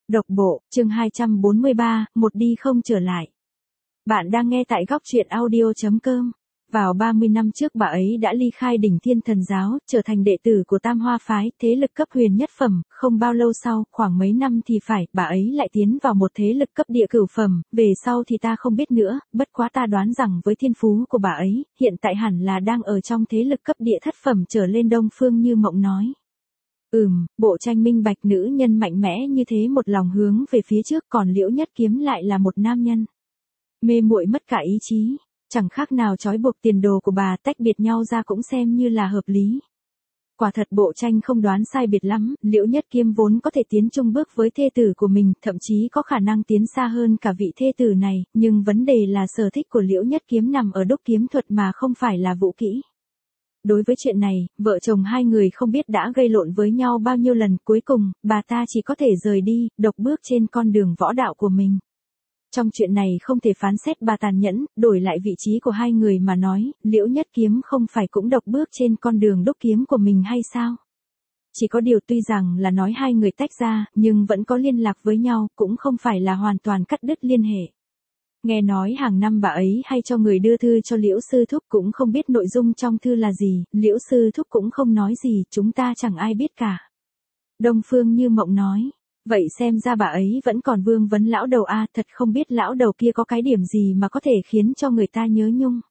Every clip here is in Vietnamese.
Độc bộ, chương 243, một đi không trở lại. Bạn đang nghe tại góc truyện audio.com. Vào 30 năm trước bà ấy đã ly khai đỉnh Thiên Thần Giáo, trở thành đệ tử của Tam Hoa Phái, thế lực cấp huyền nhất phẩm, không bao lâu sau, khoảng mấy năm thì phải, bà ấy lại tiến vào một thế lực cấp địa cửu phẩm, về sau thì ta không biết nữa, bất quá ta đoán rằng với thiên phú của bà ấy, hiện tại hẳn là đang ở trong thế lực cấp địa thất phẩm trở lên. Đông Phương Như Mộng nói. Bộ tranh minh bạch nữ nhân mạnh mẽ như thế một lòng hướng về phía trước, còn Liễu Nhất Kiếm lại là một nam nhân mê muội mất cả ý chí, chẳng khác nào trói buộc tiền đồ của bà, tách biệt nhau ra cũng xem như là hợp lý. Quả thật bộ tranh không đoán sai biệt lắm, Liễu Nhất Kiếm vốn có thể tiến chung bước với thê tử của mình, thậm chí có khả năng tiến xa hơn cả vị thê tử này, nhưng vấn đề là sở thích của Liễu Nhất Kiếm nằm ở đúc kiếm thuật mà không phải là vũ kỹ. Đối với chuyện này, vợ chồng hai người không biết đã gây lộn với nhau bao nhiêu lần, cuối cùng, bà ta chỉ có thể rời đi, độc bước trên con đường võ đạo của mình. Trong chuyện này không thể phán xét bà tàn nhẫn, đổi lại vị trí của hai người mà nói, Liễu Nhất Kiếm không phải cũng độc bước trên con đường đúc kiếm của mình hay sao? Chỉ có điều tuy rằng là nói hai người tách ra, nhưng vẫn có liên lạc với nhau, cũng không phải là hoàn toàn cắt đứt liên hệ. Nghe nói hàng năm bà ấy hay cho người đưa thư cho Liễu Sư Thúc, cũng không biết nội dung trong thư là gì, Liễu Sư Thúc cũng không nói gì, chúng ta chẳng ai biết cả. Đông Phương Như Mộng nói, vậy xem ra bà ấy vẫn còn vương vấn lão đầu a, thật không biết lão đầu kia có cái điểm gì mà có thể khiến cho người ta nhớ nhung.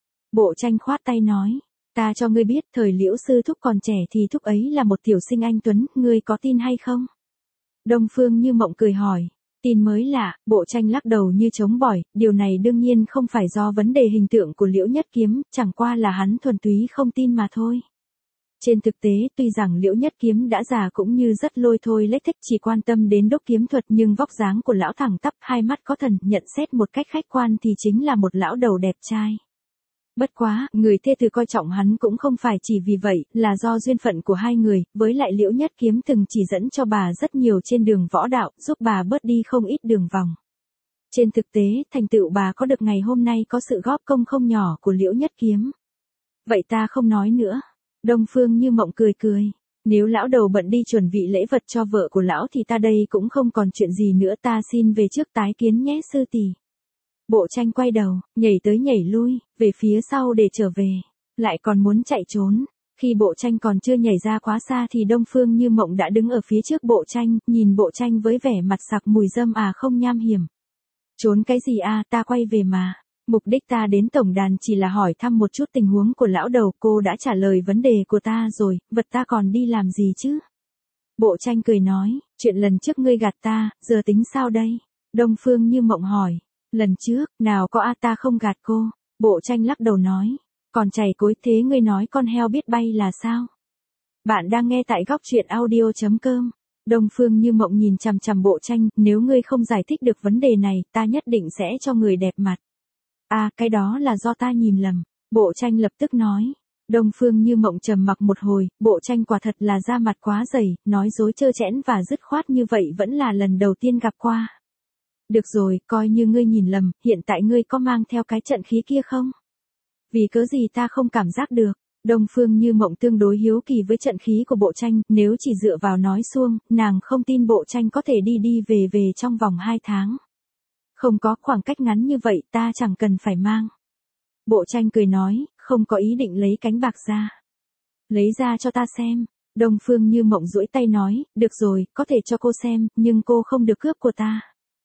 Bộ tranh khoát tay nói, ta cho ngươi biết, thời Liễu Sư Thúc còn trẻ thì thúc ấy là một tiểu sinh anh tuấn, ngươi có tin hay không? Đông Phương Như Mộng cười hỏi. Tin mới lạ, bộ tranh lắc đầu như chống bỏi, điều này đương nhiên không phải do vấn đề hình tượng của Liễu Nhất Kiếm, chẳng qua là hắn thuần túy không tin mà thôi. Trên thực tế, tuy rằng Liễu Nhất Kiếm đã già cũng như rất lôi thôi lếch thích, chỉ quan tâm đến đúc kiếm thuật, nhưng vóc dáng của lão thẳng tắp, hai mắt có thần, nhận xét một cách khách quan thì chính là một lão đầu đẹp trai. Bất quá, người thê tử coi trọng hắn cũng không phải chỉ vì vậy, là do duyên phận của hai người, với lại Liễu Nhất Kiếm từng chỉ dẫn cho bà rất nhiều trên đường võ đạo, giúp bà bớt đi không ít đường vòng. Trên thực tế, thành tựu bà có được ngày hôm nay có sự góp công không nhỏ của Liễu Nhất Kiếm. Vậy ta không nói nữa. Đông Phương Như Mộng cười cười. Nếu lão đầu bận đi chuẩn bị lễ vật cho vợ của lão thì ta đây cũng không còn chuyện gì nữa, ta xin về trước tái kiến nhé sư tỷ. Bộ tranh quay đầu, nhảy tới nhảy lui, về phía sau để trở về, lại còn muốn chạy trốn. Khi bộ tranh còn chưa nhảy ra quá xa thì Đông Phương Như Mộng đã đứng ở phía trước bộ tranh, nhìn bộ tranh với vẻ mặt sặc mùi dâm không nham hiểm. Trốn cái gì ta quay về mà. Mục đích ta đến tổng đàn chỉ là hỏi thăm một chút tình huống của lão đầu, cô đã trả lời vấn đề của ta rồi, vật ta còn đi làm gì chứ? Bộ tranh cười nói, chuyện lần trước ngươi gạt ta, giờ tính sao đây? Đông Phương Như Mộng hỏi. Lần trước, nào có ta không gạt cô. Bộ tranh lắc đầu nói. Còn chảy cối thế ngươi nói con heo biết bay là sao? Bạn đang nghe tại góc truyện audio.com. Đông Phương Như Mộng nhìn chằm chằm bộ tranh, nếu ngươi không giải thích được vấn đề này, ta nhất định sẽ cho người đẹp mặt. Cái đó là do ta nhìn lầm. Bộ tranh lập tức nói. Đông Phương Như Mộng trầm mặc một hồi, bộ tranh quả thật là da mặt quá dày, nói dối trơ trẽn và dứt khoát như vậy vẫn là lần đầu tiên gặp qua. Được rồi, coi như ngươi nhìn lầm, hiện tại ngươi có mang theo cái trận khí kia không? Vì cớ gì ta không cảm giác được. Đông Phương Như Mộng tương đối hiếu kỳ với trận khí của bộ tranh, nếu chỉ dựa vào nói suông, nàng không tin bộ tranh có thể đi về trong vòng 2 tháng. Không có, khoảng cách ngắn như vậy ta chẳng cần phải mang. Bộ tranh cười nói, không có ý định lấy cánh bạc ra. Lấy ra cho ta xem. Đông Phương Như Mộng duỗi tay nói, được rồi, có thể cho cô xem, nhưng cô không được cướp của ta.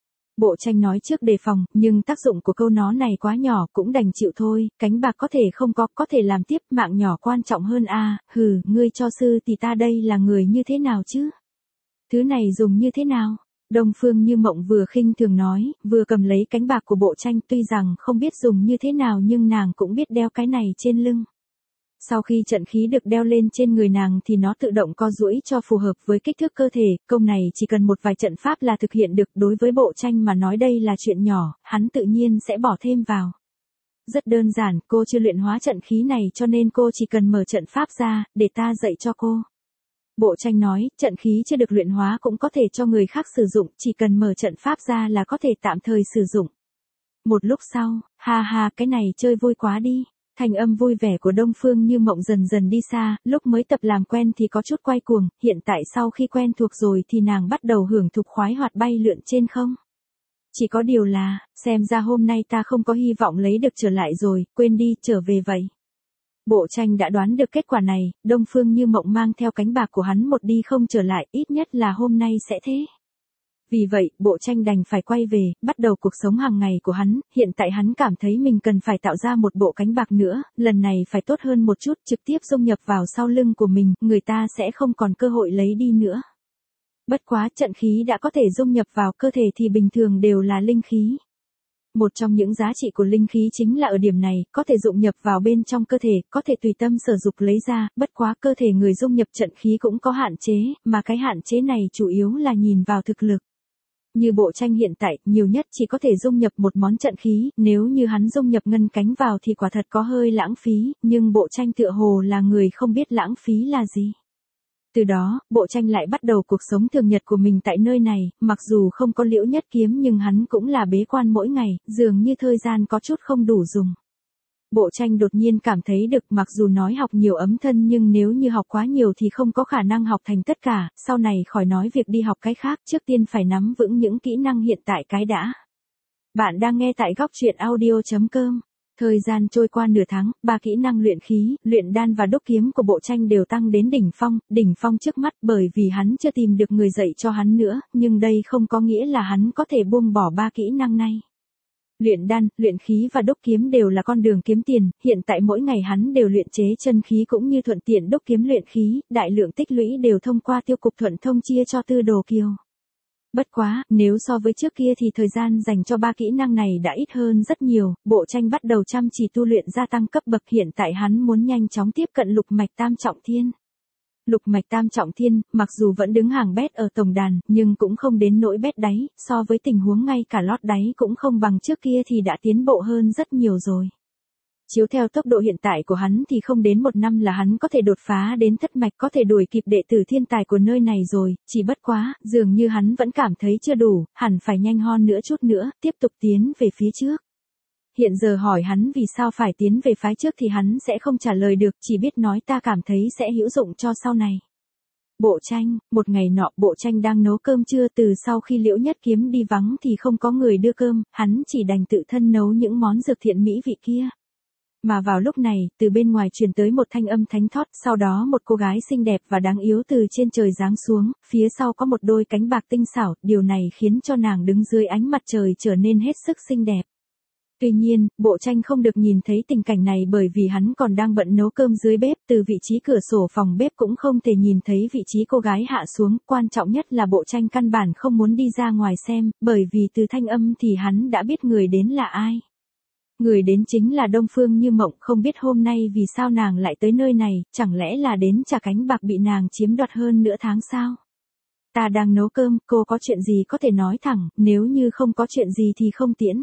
Bộ tranh nói trước đề phòng, nhưng tác dụng của câu nói này quá nhỏ, cũng đành chịu thôi, cánh bạc có thể không có thể làm tiếp, mạng nhỏ quan trọng hơn ngươi cho sư thì ta đây là người như thế nào chứ? Thứ này dùng như thế nào? Đông Phương Như Mộng vừa khinh thường nói, vừa cầm lấy cánh bạc của bộ tranh, tuy rằng không biết dùng như thế nào nhưng nàng cũng biết đeo cái này trên lưng. Sau khi trận khí được đeo lên trên người nàng thì nó tự động co duỗi cho phù hợp với kích thước cơ thể, công này chỉ cần một vài trận pháp là thực hiện được, đối với bộ tranh mà nói đây là chuyện nhỏ, hắn tự nhiên sẽ bỏ thêm vào. Rất đơn giản, cô chưa luyện hóa trận khí này cho nên cô chỉ cần mở trận pháp ra, để ta dạy cho cô. Bộ tranh nói, trận khí chưa được luyện hóa cũng có thể cho người khác sử dụng, chỉ cần mở trận pháp ra là có thể tạm thời sử dụng. Một lúc sau, cái này chơi vui quá đi. Thanh âm vui vẻ của Đông Phương Như Mộng dần dần đi xa, lúc mới tập làm quen thì có chút quay cuồng, hiện tại sau khi quen thuộc rồi thì nàng bắt đầu hưởng thụ khoái hoạt bay lượn trên không. Chỉ có điều là, xem ra hôm nay ta không có hy vọng lấy được trở lại rồi, quên đi, trở về vậy. Bộ tranh đã đoán được kết quả này, Đông Phương Như Mộng mang theo cánh bạc của hắn một đi không trở lại, ít nhất là hôm nay sẽ thế. Vì vậy, bộ tranh đành phải quay về, bắt đầu cuộc sống hàng ngày của hắn, hiện tại hắn cảm thấy mình cần phải tạo ra một bộ cánh bạc nữa, lần này phải tốt hơn một chút, trực tiếp dung nhập vào sau lưng của mình, người ta sẽ không còn cơ hội lấy đi nữa. Bất quá trận khí đã có thể dung nhập vào cơ thể thì bình thường đều là linh khí. Một trong những giá trị của linh khí chính là ở điểm này, có thể dụng nhập vào bên trong cơ thể, có thể tùy tâm sử dụng lấy ra, bất quá cơ thể người dung nhập trận khí cũng có hạn chế, mà cái hạn chế này chủ yếu là nhìn vào thực lực. Như bộ tranh hiện tại, nhiều nhất chỉ có thể dung nhập một món trận khí, nếu như hắn dung nhập ngân cánh vào thì quả thật có hơi lãng phí, nhưng bộ tranh tựa hồ là người không biết lãng phí là gì. Từ đó, bộ tranh lại bắt đầu cuộc sống thường nhật của mình tại nơi này, mặc dù không có Liễu Nhất Kiếm nhưng hắn cũng là bế quan mỗi ngày, dường như thời gian có chút không đủ dùng. Bộ tranh đột nhiên cảm thấy được mặc dù nói học nhiều ấm thân nhưng nếu như học quá nhiều thì không có khả năng học thành tất cả, sau này khỏi nói việc đi học cái khác, trước tiên phải nắm vững những kỹ năng hiện tại cái đã. Bạn đang nghe tại góc truyện audio.com. Thời gian trôi qua nửa tháng, 3 kỹ năng luyện khí, luyện đan và đúc kiếm của bộ tranh đều tăng đến đỉnh phong trước mắt bởi vì hắn chưa tìm được người dạy cho hắn nữa, nhưng đây không có nghĩa là hắn có thể buông bỏ 3 kỹ năng này. Luyện đan, luyện khí và đúc kiếm đều là con đường kiếm tiền, hiện tại mỗi ngày hắn đều luyện chế chân khí cũng như thuận tiện đúc kiếm luyện khí, đại lượng tích lũy đều thông qua tiêu cục thuận thông chia cho Tư Đồ Kiều. Bất quá, nếu so với trước kia thì thời gian dành cho 3 kỹ năng này đã ít hơn rất nhiều, bộ tranh bắt đầu chăm chỉ tu luyện gia tăng cấp bậc, hiện tại hắn muốn nhanh chóng tiếp cận lục mạch tam trọng thiên. Lục mạch tam trọng thiên, mặc dù vẫn đứng hàng bét ở tổng đàn, nhưng cũng không đến nỗi bét đáy, so với tình huống ngay cả lót đáy cũng không bằng trước kia thì đã tiến bộ hơn rất nhiều rồi. Chiếu theo tốc độ hiện tại của hắn thì không đến 1 năm là hắn có thể đột phá đến thất mạch, có thể đuổi kịp đệ tử thiên tài của nơi này rồi, chỉ bất quá, dường như hắn vẫn cảm thấy chưa đủ, hẳn phải nhanh hơn nữa chút nữa, tiếp tục tiến về phía trước. Hiện giờ hỏi hắn vì sao phải tiến về phái trước thì hắn sẽ không trả lời được, chỉ biết nói ta cảm thấy sẽ hữu dụng cho sau này. Bộ tranh, một ngày nọ bộ tranh đang nấu cơm trưa, từ sau khi Liễu Nhất Kiếm đi vắng thì không có người đưa cơm, hắn chỉ đành tự thân nấu những món dược thiện mỹ vị kia. Mà vào lúc này, từ bên ngoài truyền tới một thanh âm thánh thót, sau đó một cô gái xinh đẹp và đáng yêu từ trên trời giáng xuống, phía sau có một đôi cánh bạc tinh xảo, điều này khiến cho nàng đứng dưới ánh mặt trời trở nên hết sức xinh đẹp. Tuy nhiên, bộ tranh không được nhìn thấy tình cảnh này bởi vì hắn còn đang bận nấu cơm dưới bếp, từ vị trí cửa sổ phòng bếp cũng không thể nhìn thấy vị trí cô gái hạ xuống, quan trọng nhất là bộ tranh căn bản không muốn đi ra ngoài xem, bởi vì từ thanh âm thì hắn đã biết người đến là ai. Người đến chính là Đông Phương Như Mộng, không biết hôm nay vì sao nàng lại tới nơi này, chẳng lẽ là đến trả cánh bạc bị nàng chiếm đoạt hơn nửa tháng sao? Ta đang nấu cơm, cô có chuyện gì có thể nói thẳng, nếu như không có chuyện gì thì không tiễn.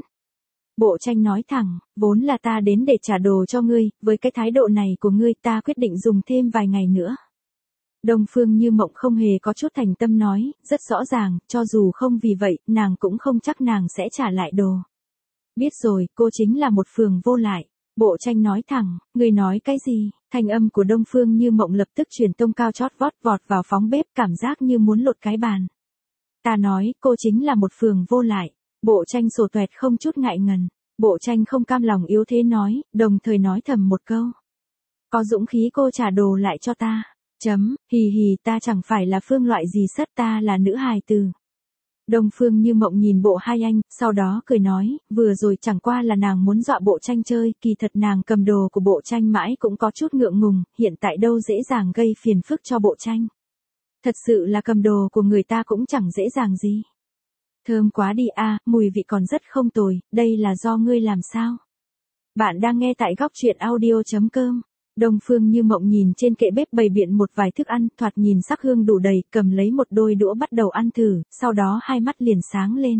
Bộ tranh nói thẳng, vốn là ta đến để trả đồ cho ngươi, với cái thái độ này của ngươi ta quyết định dùng thêm vài ngày nữa. Đông Phương Như Mộng không hề có chút thành tâm nói, rất rõ ràng, cho dù không vì vậy, nàng cũng không chắc nàng sẽ trả lại đồ. Biết rồi, cô chính là một phường vô lại. Bộ tranh nói thẳng, ngươi nói cái gì? Thanh âm của Đông Phương Như Mộng lập tức truyền tông cao chót vót vọt vào phóng bếp, cảm giác như muốn lột cái bàn. Ta nói, cô chính là một phường vô lại. Bộ tranh sổ toẹt không chút ngại ngần. Bộ tranh không cam lòng yếu thế nói, đồng thời nói thầm một câu. Có dũng khí cô trả đồ lại cho ta. Hì hì, ta chẳng phải là phương loại gì sất, ta là nữ hài tử. Đông Phương Như Mộng nhìn bộ hai anh, sau đó cười nói, vừa rồi chẳng qua là nàng muốn dọa bộ tranh chơi, kỳ thật nàng cầm đồ của bộ tranh mãi cũng có chút ngượng ngùng, hiện tại đâu dễ dàng gây phiền phức cho bộ tranh. Thật sự là cầm đồ của người ta cũng chẳng dễ dàng gì. Thơm quá đi a, mùi vị còn rất không tồi, đây là do ngươi làm sao? Bạn đang nghe tại góc truyện audio.com. Đông Phương Như Mộng nhìn trên kệ bếp bày biện một vài thức ăn, thoạt nhìn sắc hương đủ đầy, cầm lấy một đôi đũa bắt đầu ăn thử, sau đó hai mắt liền sáng lên.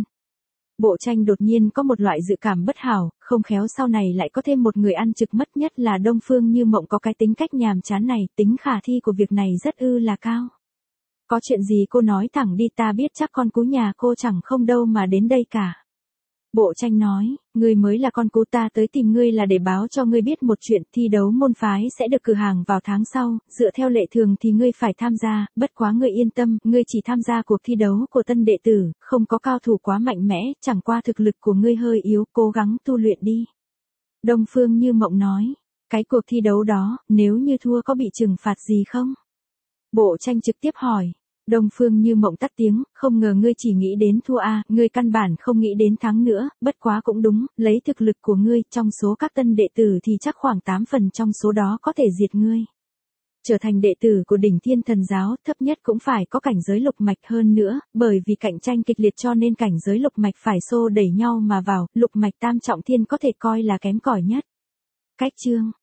Bộ tranh đột nhiên có một loại dự cảm bất hảo, không khéo sau này lại có thêm một người ăn trực mất, nhất là Đông Phương Như Mộng có cái tính cách nhàm chán này, tính khả thi của việc này rất là cao. Có chuyện gì cô nói thẳng đi, ta biết chắc con cú nhà cô chẳng không đâu mà đến đây cả. Bộ Tranh nói, ngươi mới là con cú, ta tới tìm ngươi là để báo cho ngươi biết một chuyện, thi đấu môn phái sẽ được cử hàng vào tháng sau, dựa theo lệ thường thì ngươi phải tham gia, bất quá ngươi yên tâm, ngươi chỉ tham gia cuộc thi đấu của tân đệ tử, không có cao thủ quá mạnh mẽ, chẳng qua thực lực của ngươi hơi yếu, cố gắng tu luyện đi. Đông Phương Như Mộng nói, cái cuộc thi đấu đó, nếu như thua có bị trừng phạt gì không? Bộ Tranh trực tiếp hỏi. Đông Phương Như Mộng tắt tiếng, không ngờ ngươi chỉ nghĩ đến thua à, ngươi căn bản không nghĩ đến thắng nữa, bất quá cũng đúng, lấy thực lực của ngươi, trong số các tân đệ tử thì chắc khoảng 8 phần trong số đó có thể diệt ngươi. Trở thành đệ tử của Đỉnh Thiên Thần Giáo, thấp nhất cũng phải có cảnh giới lục mạch hơn nữa, bởi vì cạnh tranh kịch liệt cho nên cảnh giới lục mạch phải xô đẩy nhau mà vào, lục mạch tam trọng thiên có thể coi là kém cỏi nhất. Cách chương